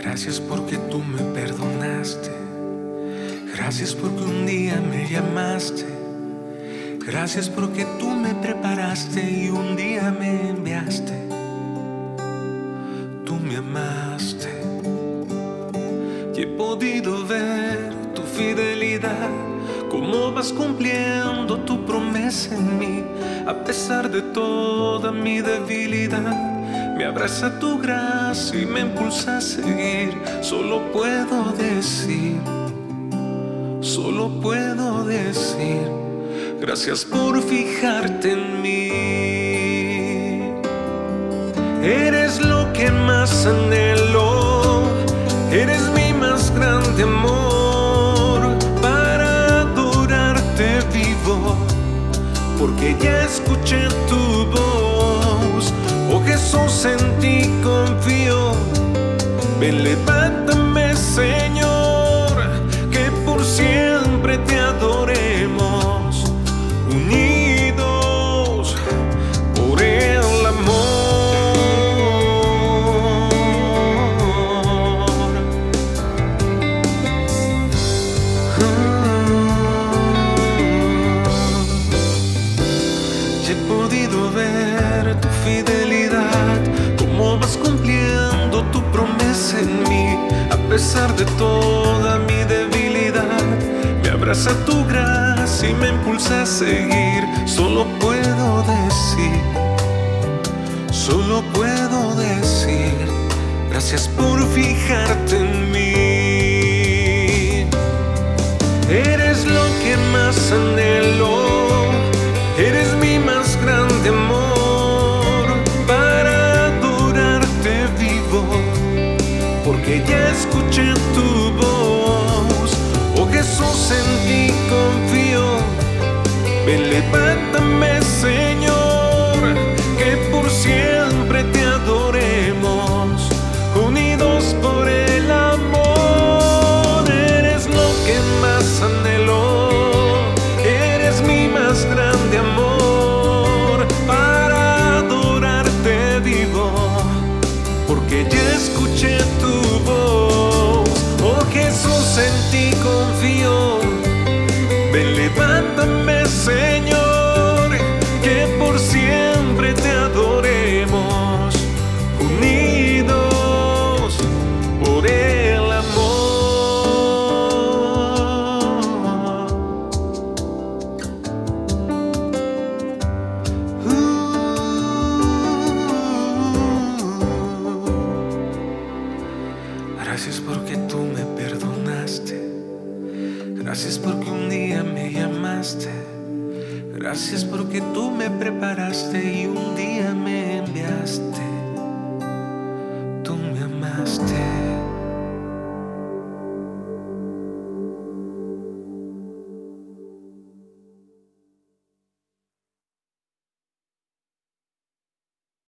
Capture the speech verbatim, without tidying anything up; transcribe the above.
Gracias porque tú me perdonaste. Gracias porque un día me llamaste. Gracias porque tú me preparaste y un día me enviaste. Tú me amaste y he podido ver tu fidelidad, cómo vas cumpliendo tu promesa en mí. A pesar de toda mi debilidad, me abraza tu gracia y me impulsa a seguir. Solo puedo decir, solo puedo decir, gracias por fijarte en mí. Eres lo que más anhelo, eres mi más grande amor. Para adorarte vivo, porque ya escuché tu voz. Oh Jesús, en ti confío. Ven, levántame, Señor, que por siempre te adoremos, unidos por el amor. Ya he podido ver tu fidelidad, cómo vas cumpliendo tu promesa en mí. A pesar de toda mi debilidad, me abraza tu gracia y me impulsa a seguir. Solo puedo decir, solo puedo decir, gracias por fijarte en mí. Eres lo que más anhelo, eres mi más grande amor. Para adorarte vivo, porque ya escuché tu voz. Oh Jesús, en ti confío. Ven, levántame, Señor, que por siempre te adoremos, unidos por el amor. Eres lo que más anhelo, eres mi más grande amor. Para adorarte vivo, porque ya escuché tu voz. Oh Jesús, en ti confío. Ven, levántame, Señor, que por siempre te adoremos, unidos por el amor. Uh, Gracias porque tú me perdonaste. Gracias porque un día me llamaste. Gracias porque tú me preparaste y un día me enviaste. Tú me amaste.